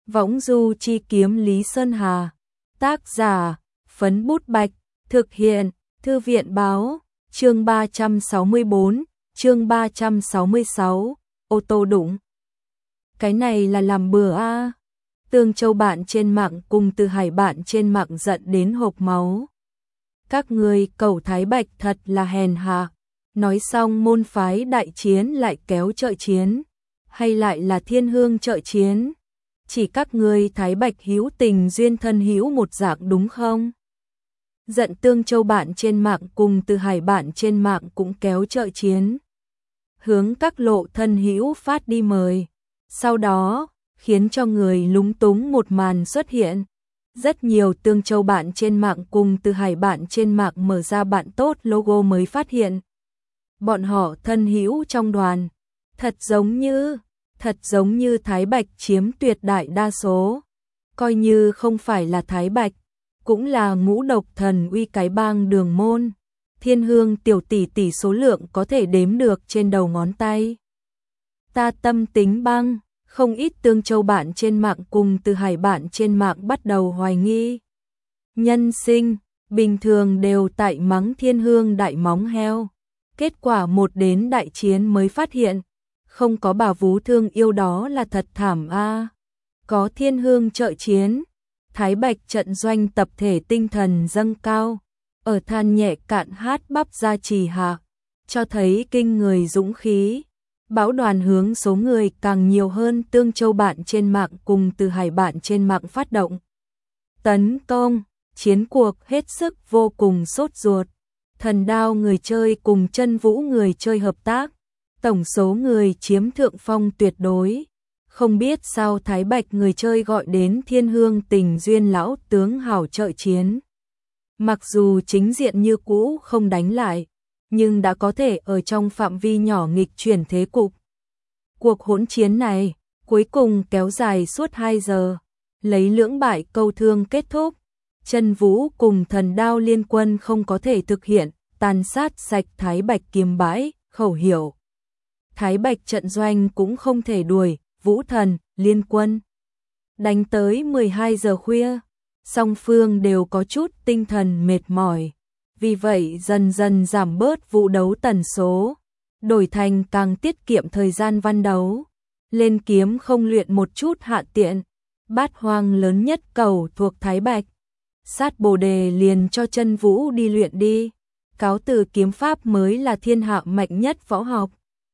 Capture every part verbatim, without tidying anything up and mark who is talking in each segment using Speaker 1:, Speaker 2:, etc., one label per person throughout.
Speaker 1: Võng du chi kiếm Lý Sơn Hà. Tác giả, Phấn Bút Bạch. Thực hiện, Thư viện báo. Chương ba trăm sáu mươi bốn, chương ba trăm sáu mươi sáu, ô tô đụng. Cái này là làm bừa a. À. Tương Châu bạn trên mạng cùng Từ Hải bạn trên mạng giận đến hộc máu. Các người cẩu Thái Bạch thật là hèn hạ. Nói xong môn phái đại chiến lại kéo trợ chiến, hay lại là thiên hương trợ chiến. Chỉ các người Thái Bạch hữu tình duyên thân hữu một dạng đúng không? Giận Tương Châu bạn trên mạng cùng Từ Hải bạn trên mạng cũng kéo trợ chiến. Hướng các lộ thân hữu phát đi mời. Sau đó, khiến cho người lúng túng một màn xuất hiện. Rất nhiều Tương Châu bạn trên mạng cùng Từ Hải bạn trên mạng mở ra bạn tốt logo mới phát hiện. Bọn họ thân hữu trong đoàn. Thật giống như, thật giống như Thái Bạch chiếm tuyệt đại đa số. Coi như không phải là Thái Bạch, cũng là ngũ độc thần uy cái bang Đường Môn. Thiên hương tiểu tỷ tỷ số lượng có thể đếm được trên đầu ngón tay. Ta tâm tính băng, không ít Tương Châu bạn trên mạng cùng Từ Hải bạn trên mạng bắt đầu hoài nghi. Nhân sinh, bình thường đều tại mắng thiên hương đại móng heo. Kết quả một đến đại chiến mới phát hiện, không có bà vú thương yêu đó là thật thảm a. À. Có thiên hương trợ chiến, Thái Bạch trận doanh tập thể tinh thần dâng cao, ở than nhẹ cạn hát bắp ra trì hạ, cho thấy kinh người dũng khí. Bão đoàn hướng số người càng nhiều hơn Tương Châu bạn trên mạng cùng Từ Hải bạn trên mạng phát động. Tấn công, chiến cuộc hết sức vô cùng sốt ruột. Thần đao người chơi cùng chân vũ người chơi hợp tác, tổng số người chiếm thượng phong tuyệt đối. Không biết sao Thái Bạch người chơi gọi đến thiên hương tình duyên lão tướng hảo trợ chiến. Mặc dù chính diện như cũ không đánh lại, nhưng đã có thể ở trong phạm vi nhỏ nghịch chuyển thế cục. Cuộc hỗn chiến này cuối cùng kéo dài suốt hai giờ, lấy lưỡng bại câu thương kết thúc. Chân vũ cùng thần đao liên quân không có thể thực hiện tàn sát sạch Thái Bạch kiếm bãi, khẩu hiệu. Thái Bạch trận doanh cũng không thể đuổi, vũ thần, liên quân. Đánh tới mười hai giờ khuya, song phương đều có chút tinh thần mệt mỏi. Vì vậy dần dần giảm bớt vụ đấu tần số, đổi thành càng tiết kiệm thời gian văn đấu. Lên kiếm không luyện một chút hạ tiện, bát hoang lớn nhất cầu thuộc Thái Bạch. Sát bồ đề liền cho chân vũ đi luyện đi, cáo từ kiếm pháp mới là thiên hạ mạnh nhất võ học.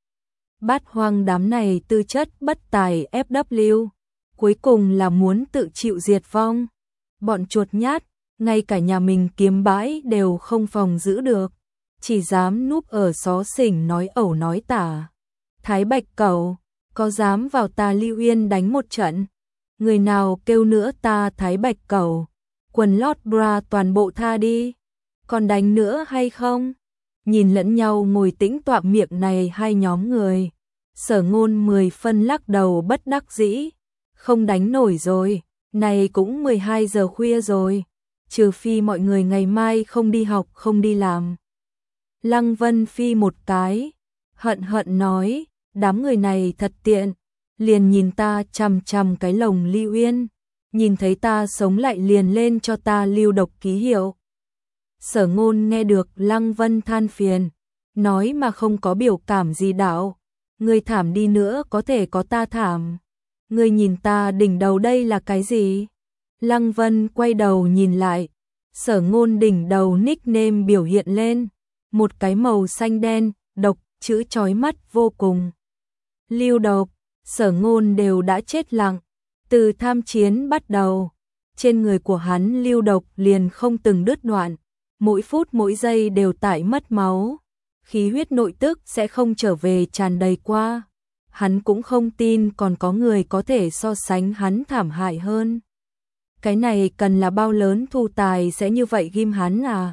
Speaker 1: Bát hoang đám này tư chất bất tài ép vê, cuối cùng là muốn tự chịu diệt vong. Bọn chuột nhát, ngay cả nhà mình kiếm bãi đều không phòng giữ được, chỉ dám núp ở xó xỉnh nói ẩu nói tả. Thái Bạch cẩu, có dám vào ta Lưu Yên đánh một trận? Người nào kêu nữa ta Thái Bạch cẩu, quần lót bra toàn bộ tha đi, còn đánh nữa hay không? Nhìn lẫn nhau ngồi tĩnh tọa miệng này hai nhóm người, Sở Ngôn mười phân lắc đầu bất đắc dĩ, không đánh nổi rồi, này cũng mười hai giờ khuya rồi, trừ phi mọi người ngày mai không đi học không đi làm. Lăng Vân phi một cái, hận hận nói, đám người này thật tiện, liền nhìn ta chằm chằm cái lồng Lưu Yên, nhìn thấy ta sống lại liền lên cho ta lưu độc ký hiệu. Sở Ngôn nghe được Lăng Vân than phiền, nói mà không có biểu cảm gì đạo, ngươi thảm đi nữa có thể có ta thảm. Ngươi nhìn ta đỉnh đầu đây là cái gì? Lăng Vân quay đầu nhìn lại, Sở Ngôn đỉnh đầu nickname biểu hiện lên, một cái màu xanh đen, độc, chữ chói mắt vô cùng. Lưu độc, Sở Ngôn đều đã chết lặng, từ tham chiến bắt đầu, trên người của hắn lưu độc liền không từng đứt đoạn. Mỗi phút mỗi giây đều tải mất máu, khí huyết nội tức sẽ không trở về tràn đầy qua. Hắn cũng không tin còn có người có thể so sánh hắn thảm hại hơn. Cái này cần là bao lớn thu tài sẽ như vậy ghim hắn à?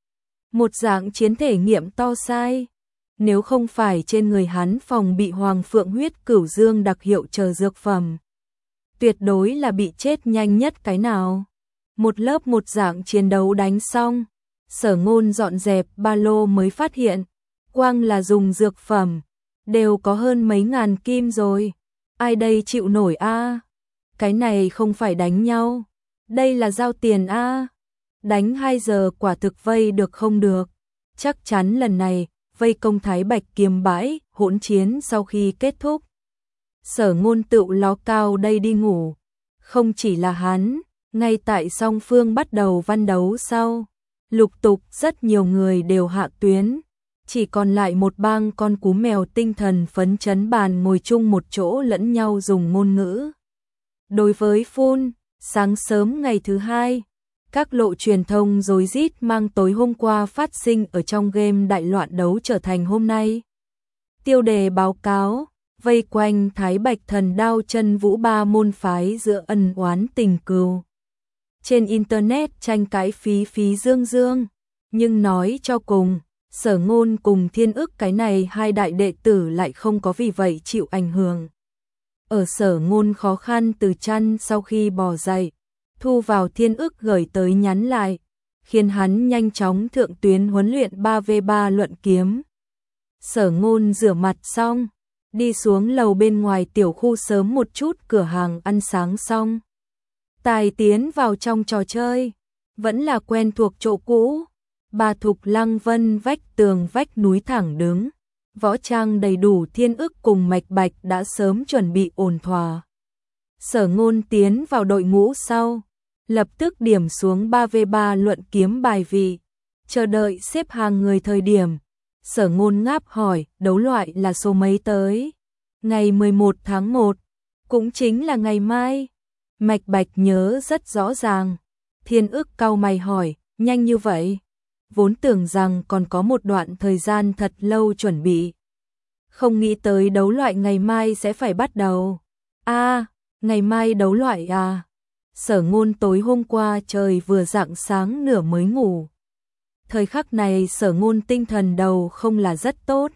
Speaker 1: Một dạng chiến thể nghiệm to sai. Nếu không phải trên người hắn phòng bị Hoàng Phượng huyết cửu dương đặc hiệu chờ dược phẩm, tuyệt đối là bị chết nhanh nhất cái nào. Một lớp một dạng chiến đấu đánh xong, Sở Ngôn dọn dẹp ba lô mới phát hiện, quang là dùng dược phẩm, đều có hơn mấy ngàn kim rồi. Ai đây chịu nổi a? Cái này không phải đánh nhau, đây là giao tiền a. Đánh hai giờ quả thực vây được không được. Chắc chắn lần này, vây công Thái Bạch Kiếm bãi, hỗn chiến sau khi kết thúc. Sở Ngôn tựu ló cao đây đi ngủ. Không chỉ là hắn, ngay tại song phương bắt đầu văn đấu sau, lục tục rất nhiều người đều hạ tuyến. Chỉ còn lại một bang con cú mèo tinh thần phấn chấn bàn ngồi chung một chỗ lẫn nhau dùng ngôn ngữ. Đối với Phun, sáng sớm ngày thứ hai, các lộ truyền thông rối rít mang tối hôm qua phát sinh ở trong game đại loạn đấu trở thành hôm nay. Tiêu đề báo cáo, vây quanh Thái Bạch Thần Đao Chân Vũ ba môn phái giữa ân oán tình cừu. Trên internet tranh cãi phí phí dương dương, nhưng nói cho cùng, Sở Ngôn cùng Thiên Ức cái này hai đại đệ tử lại không có vì vậy chịu ảnh hưởng. Ở Sở Ngôn khó khăn từ chăn sau khi bò dậy, thu vào Thiên Ức gửi tới nhắn lại, khiến hắn nhanh chóng thượng tuyến huấn luyện ba vê ba luận kiếm. Sở Ngôn rửa mặt xong, đi xuống lầu bên ngoài tiểu khu sớm một chút cửa hàng ăn sáng xong. Tài tiến vào trong trò chơi, vẫn là quen thuộc chỗ cũ. Bà Thục Lăng Vân vách tường vách núi thẳng đứng, võ trang đầy đủ Thiên Ức cùng Mạch Bạch đã sớm chuẩn bị ổn thỏa. Sở Ngôn tiến vào đội ngũ sau, lập tức điểm xuống ba vê ba luận kiếm bài vị, chờ đợi xếp hàng người thời điểm. Sở Ngôn ngáp hỏi, đấu loại là số mấy tới? Ngày mười một tháng một, cũng chính là ngày mai. Mạch Bạch nhớ rất rõ ràng. Thiên Ức cau mày hỏi, nhanh như vậy? Vốn tưởng rằng còn có một đoạn thời gian thật lâu chuẩn bị. Không nghĩ tới đấu loại ngày mai sẽ phải bắt đầu. A, à, ngày mai đấu loại à? Sở Ngôn tối hôm qua trời vừa rạng sáng nửa mới ngủ. Thời khắc này Sở Ngôn tinh thần đầu không là rất tốt.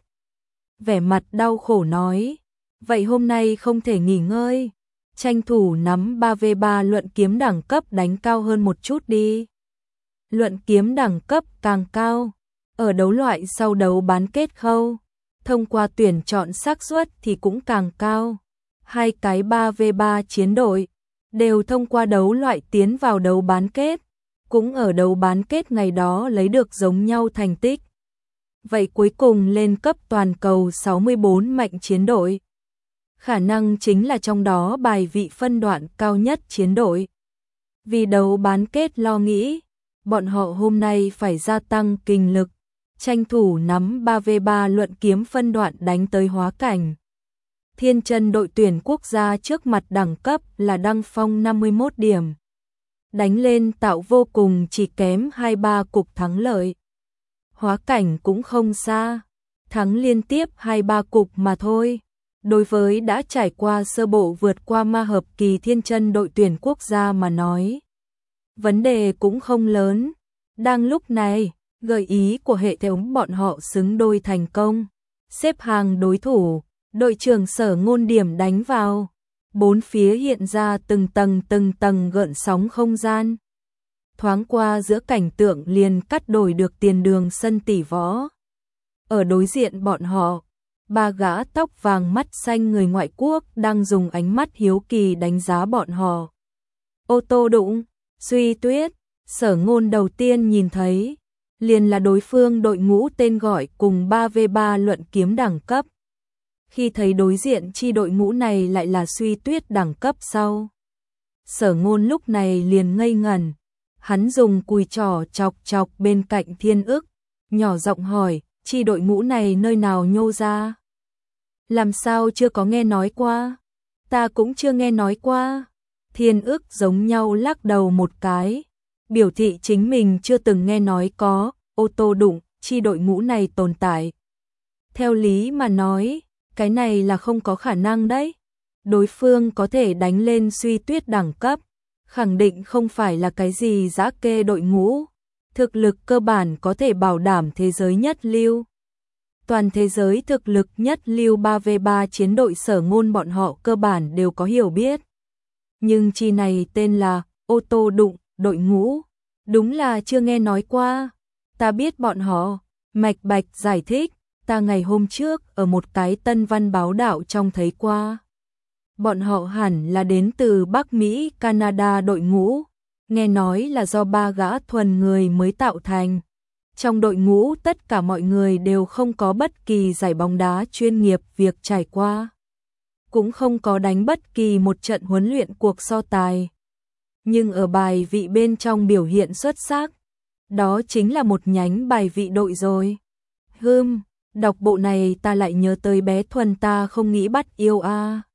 Speaker 1: Vẻ mặt đau khổ nói, vậy hôm nay không thể nghỉ ngơi, tranh thủ nắm ba vê ba luận kiếm đẳng cấp đánh cao hơn một chút đi. Luận kiếm đẳng cấp càng cao, ở đấu loại sau đấu bán kết khâu, thông qua tuyển chọn xác suất thì cũng càng cao. Hai cái ba vê ba chiến đội đều thông qua đấu loại tiến vào đấu bán kết, cũng ở đấu bán kết ngày đó lấy được giống nhau thành tích. Vậy cuối cùng lên cấp toàn cầu sáu mươi bốn mạnh chiến đội, khả năng chính là trong đó bài vị phân đoạn cao nhất chiến đội. Vì đấu bán kết lo nghĩ, bọn họ hôm nay phải gia tăng kinh lực, tranh thủ nắm ba vê ba luận kiếm phân đoạn đánh tới hóa cảnh. Thiên Chân đội tuyển quốc gia trước mặt đẳng cấp là Đăng Phong năm mươi mốt điểm. Đánh lên tạo vô cùng chỉ kém hai ba cục thắng lợi. Hóa cảnh cũng không xa, thắng liên tiếp hai ba cục mà thôi. Đối với đã trải qua sơ bộ vượt qua ma hợp kỳ Thiên Chân đội tuyển quốc gia mà nói, vấn đề cũng không lớn. Đang lúc này, gợi ý của hệ thống bọn họ xứng đôi thành công. Xếp hàng đối thủ, đội trưởng Sở Ngôn điểm đánh vào. Bốn phía hiện ra từng tầng từng tầng gợn sóng không gian. Thoáng qua giữa cảnh tượng liền cắt đổi được tiền đường sân tỷ võ. Ở đối diện bọn họ, ba gã tóc vàng mắt xanh người ngoại quốc đang dùng ánh mắt hiếu kỳ đánh giá bọn họ. Ô tô đụng, Suy Tuyết, Sở Ngôn đầu tiên nhìn thấy, liền là đối phương đội ngũ tên gọi cùng ba vê ba luận kiếm đẳng cấp. Khi thấy đối diện chi đội ngũ này lại là Suy Tuyết đẳng cấp sau, Sở Ngôn lúc này liền ngây ngẩn. Hắn dùng cùi trỏ chọc chọc bên cạnh Thiên Ức, nhỏ giọng hỏi, chi đội ngũ này nơi nào nhô ra? Làm sao chưa có nghe nói qua? Ta cũng chưa nghe nói qua. Thiên Ức giống nhau lắc đầu một cái, biểu thị chính mình chưa từng nghe nói có ô tô đụng chi đội ngũ này tồn tại. Theo lý mà nói, cái này là không có khả năng đấy. Đối phương có thể đánh lên Suy Tuyết đẳng cấp, khẳng định không phải là cái gì dã kê đội ngũ, thực lực cơ bản có thể bảo đảm thế giới nhất lưu. Toàn thế giới thực lực nhất lưu ba vê ba chiến đội Sở Ngôn bọn họ cơ bản đều có hiểu biết. Nhưng chi này tên là ô tô đụng đội ngũ, đúng là chưa nghe nói qua. Ta biết bọn họ, Mạch Bạch giải thích, ta ngày hôm trước ở một cái Tân Văn báo đạo trong thấy qua. Bọn họ hẳn là đến từ Bắc Mỹ, Canada đội ngũ, nghe nói là do ba gã thuần người mới tạo thành. Trong đội ngũ tất cả mọi người đều không có bất kỳ giải bóng đá chuyên nghiệp việc trải qua, cũng không có đánh bất kỳ một trận huấn luyện cuộc so tài. Nhưng ở bài vị bên trong biểu hiện xuất sắc, đó chính là một nhánh bài vị đội rồi. Hừm, đọc bộ này ta lại nhớ tới bé Thuần ta không nghĩ bắt yêu a.